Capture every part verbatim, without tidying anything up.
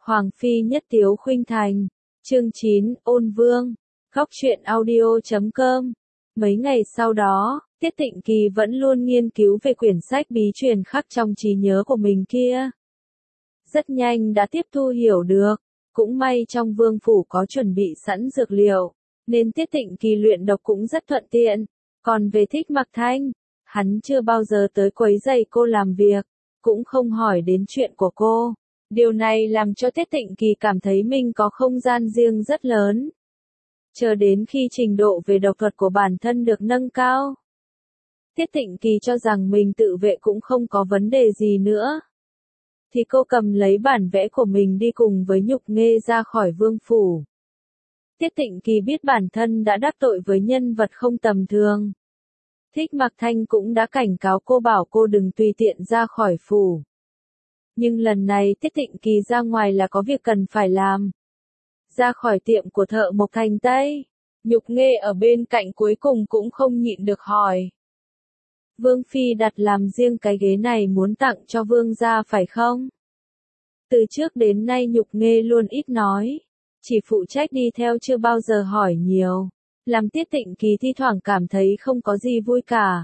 Hoàng phi nhất tiếu khuynh thành. Chương chín, Ôn Vương. Góc truyện audio chấm com. Mấy ngày sau đó, Tiết Tịnh Kỳ vẫn luôn nghiên cứu về quyển sách bí truyền khắc trong trí nhớ của mình kia. Rất nhanh đã tiếp thu hiểu được, cũng may trong vương phủ có chuẩn bị sẵn dược liệu, nên Tiết Tịnh Kỳ luyện độc cũng rất thuận tiện. Còn về Thích Mặc Thanh, hắn chưa bao giờ tới quấy rầy cô làm việc, cũng không hỏi đến chuyện của cô. Điều này làm cho Tiết Tịnh Kỳ cảm thấy mình có không gian riêng rất lớn. Chờ đến khi trình độ về độc thuật của bản thân được nâng cao, Tiết Tịnh Kỳ cho rằng mình tự vệ cũng không có vấn đề gì nữa. Thì cô cầm lấy bản vẽ của mình đi cùng với Nhục Nghê ra khỏi vương phủ. Tiết Tịnh Kỳ biết bản thân đã đắc tội với nhân vật không tầm thường. Thích Mặc Thanh cũng đã cảnh cáo cô bảo cô đừng tùy tiện ra khỏi phủ. Nhưng lần này Tiết Tịnh Kỳ ra ngoài là có việc cần phải làm. Ra khỏi tiệm của thợ mộc thành Tây, Nhục Nghê ở bên cạnh cuối cùng cũng không nhịn được hỏi. Vương Phi đặt làm riêng cái ghế này muốn tặng cho Vương gia phải không? Từ trước đến nay Nhục Nghê luôn ít nói, chỉ phụ trách đi theo chưa bao giờ hỏi nhiều, làm Tiết Tịnh Kỳ thi thoảng cảm thấy không có gì vui cả.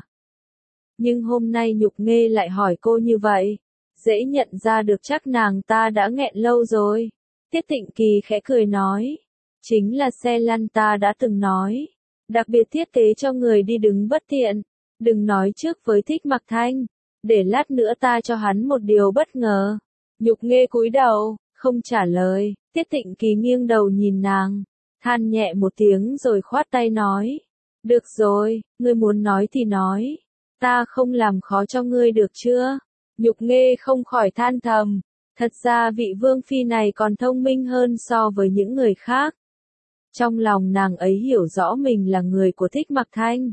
Nhưng hôm nay Nhục Nghê lại hỏi cô như vậy, dễ nhận ra được chắc nàng ta đã nghẹn lâu rồi. Tiết Tịnh Kỳ khẽ cười nói, chính là xe lăn ta đã từng nói, đặc biệt thiết kế cho người đi đứng bất tiện, đừng nói trước với Thích Mặc Thanh, để lát nữa ta cho hắn một điều bất ngờ. Nhục Nghê cúi đầu, không trả lời. Tiết Tịnh Kỳ nghiêng đầu nhìn nàng, than nhẹ một tiếng rồi khoát tay nói, được rồi, ngươi muốn nói thì nói, ta không làm khó cho ngươi được chưa? Nhục Nghê không khỏi than thầm, thật ra vị vương phi này còn thông minh hơn so với những người khác. Trong lòng nàng ấy hiểu rõ mình là người của Thích Mặc Thanh.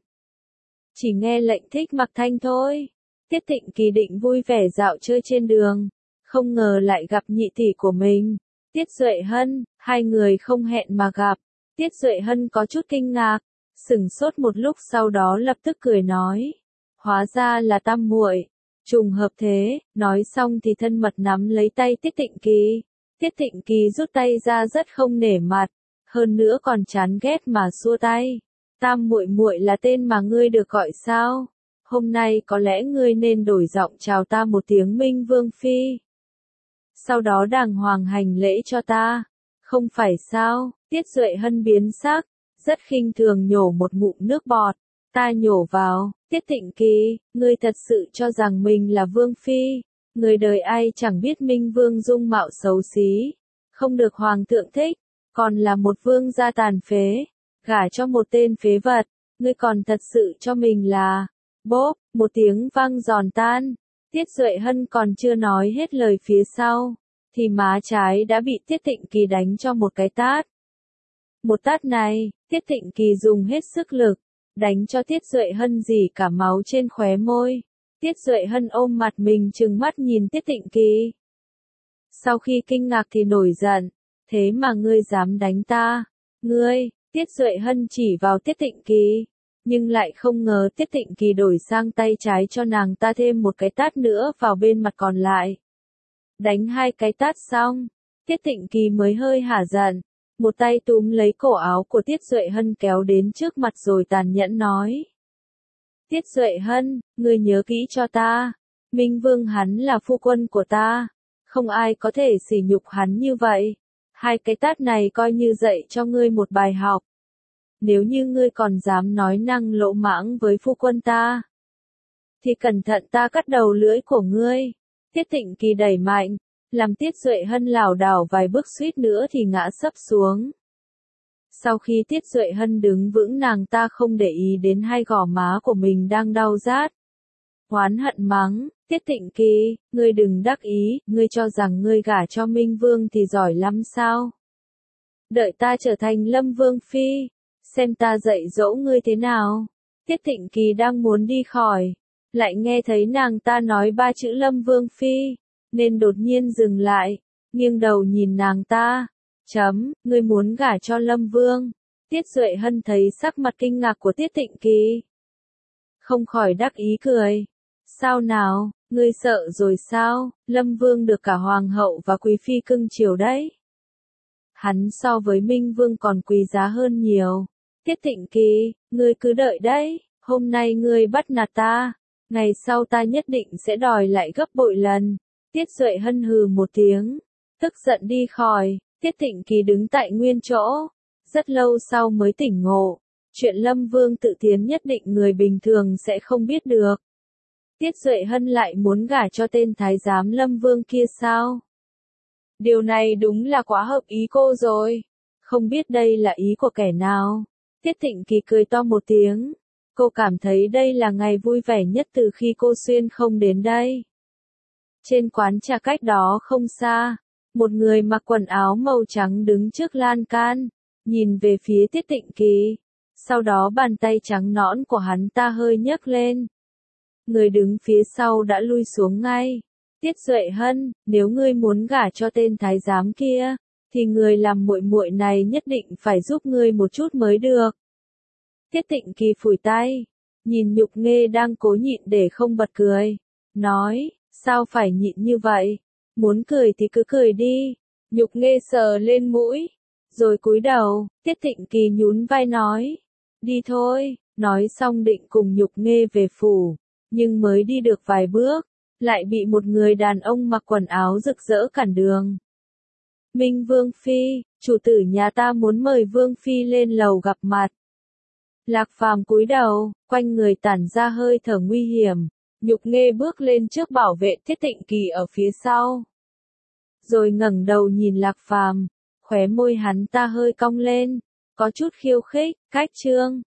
Chỉ nghe lệnh Thích Mặc Thanh thôi. Tiết Tịnh Kỳ định vui vẻ dạo chơi trên đường, không ngờ lại gặp nhị tỷ của mình, Tiết Duệ Hân, hai người không hẹn mà gặp. Tiết Duệ Hân có chút kinh ngạc, sững sốt một lúc sau đó lập tức cười nói, hóa ra là tam muội. Trùng hợp thế, nói xong thì thân mật nắm lấy tay Tiết Tịnh Kỳ. Tiết Tịnh Kỳ rút tay ra rất không nể mặt, hơn nữa còn chán ghét mà xua tay. Tam muội muội là tên mà ngươi được gọi sao? Hôm nay có lẽ ngươi nên đổi giọng chào ta một tiếng Minh Vương Phi. Sau đó đàng hoàng hành lễ cho ta. Không phải sao? Tiết Duệ Hân biến sắc, rất khinh thường nhổ một ngụm nước bọt. Ta nhổ vào, Tiết Tịnh Kỳ, ngươi thật sự cho rằng mình là Vương Phi. Người đời ai chẳng biết Minh Vương dung mạo xấu xí, không được Hoàng thượng thích, còn là một vương gia tàn phế, gả cho một tên phế vật, ngươi còn thật sự cho mình là... Bốp, một tiếng vang giòn tan, Tiết Duệ Hân còn chưa nói hết lời phía sau, thì má trái đã bị Tiết Tịnh Kỳ đánh cho một cái tát. Một tát này, Tiết Tịnh Kỳ dùng hết sức lực, đánh cho Tiết Duệ Hân rỉ cả máu trên khóe môi. Tiết Duệ Hân ôm mặt mình trừng mắt nhìn Tiết Tịnh Kỳ. Sau khi kinh ngạc thì nổi giận, thế mà ngươi dám đánh ta, ngươi, Tiết Duệ Hân chỉ vào Tiết Tịnh Kỳ, nhưng lại không ngờ Tiết Tịnh Kỳ đổi sang tay trái cho nàng ta thêm một cái tát nữa vào bên mặt còn lại. Đánh hai cái tát xong, Tiết Tịnh Kỳ mới hơi hả giận, một tay túm lấy cổ áo của Tiết Duệ Hân kéo đến trước mặt rồi tàn nhẫn nói. Tiết Duệ Hân, ngươi nhớ kỹ cho ta, Minh Vương hắn là phu quân của ta, không ai có thể sỉ nhục hắn như vậy. Hai cái tát này coi như dạy cho ngươi một bài học. Nếu như ngươi còn dám nói năng lỗ mãng với phu quân ta, thì cẩn thận ta cắt đầu lưỡi của ngươi. Tiết Tịnh Kỳ đẩy mạnh, làm Tiết Duệ Hân lảo đảo vài bước suýt nữa thì ngã sấp xuống. Sau khi Tiết Duệ Hân đứng vững nàng ta không để ý đến hai gò má của mình đang đau rát. Oán hận mắng, Tiết Tịnh Kỳ, ngươi đừng đắc ý, ngươi cho rằng ngươi gả cho Minh Vương thì giỏi lắm sao? Đợi ta trở thành Lâm Vương Phi, xem ta dạy dỗ ngươi thế nào. Tiết Tịnh Kỳ đang muốn đi khỏi, lại nghe thấy nàng ta nói ba chữ Lâm Vương Phi, nên đột nhiên dừng lại, nghiêng đầu nhìn nàng ta. Chấm, ngươi muốn gả cho Lâm Vương. Tiết Duệ Hân thấy sắc mặt kinh ngạc của Tiết Tịnh Kỳ, không khỏi đắc ý cười. Sao nào, Ngươi sợ rồi sao, Lâm Vương được cả hoàng hậu và quý phi cưng chiều đấy. Hắn so với Minh Vương còn quý giá hơn nhiều. Tiết Thịnh Kỳ, ngươi cứ đợi đấy, hôm nay ngươi bắt nạt ta, ngày sau ta nhất định sẽ đòi lại gấp bội lần. Tiết Duệ hân hừ một tiếng, tức giận đi khỏi. Tiết Thịnh Kỳ đứng tại nguyên chỗ, rất lâu sau mới tỉnh ngộ. Chuyện Lâm Vương tự tiến nhất định người bình thường sẽ không biết được. Tiết Duệ hân lại muốn gả cho tên thái giám Lâm Vương kia sao? Điều này đúng là quá hợp ý cô rồi. Không biết đây là ý của kẻ nào. Tiết Thịnh Kỳ cười to một tiếng. Cô cảm thấy đây là ngày vui vẻ nhất từ khi cô Xuyên không đến đây. Trên quán trà cách đó không xa, một người mặc quần áo màu trắng đứng trước lan can, nhìn về phía Tiết Thịnh Kỳ. Sau đó bàn tay trắng nõn của hắn ta hơi nhấc lên. Người đứng phía sau đã lui xuống ngay. Tiết Duệ hân, nếu ngươi muốn gả cho tên thái giám kia, thì người làm muội muội này nhất định phải giúp ngươi một chút mới được. Tiết Thịnh Kỳ phủi tay, nhìn Nhục Nghê đang cố nhịn để không bật cười, nói, sao phải nhịn như vậy, muốn cười thì cứ cười đi. Nhục Nghê sờ lên mũi, rồi cúi đầu. Tiết Thịnh Kỳ nhún vai nói, đi thôi, nói xong định cùng Nhục Nghê về phủ, nhưng mới đi được vài bước, lại bị một người đàn ông mặc quần áo rực rỡ cản đường. Minh Vương Phi, chủ tử nhà ta muốn mời Vương Phi lên lầu gặp mặt. Lạc Phàm cúi đầu, quanh người tản ra hơi thở nguy hiểm. Nhục Nghê bước lên trước bảo vệ Tiết Thịnh Kỳ ở phía sau. Rồi ngẩng đầu nhìn Lạc Phàm, khóe môi hắn ta hơi cong lên, có chút khiêu khích, cách trương.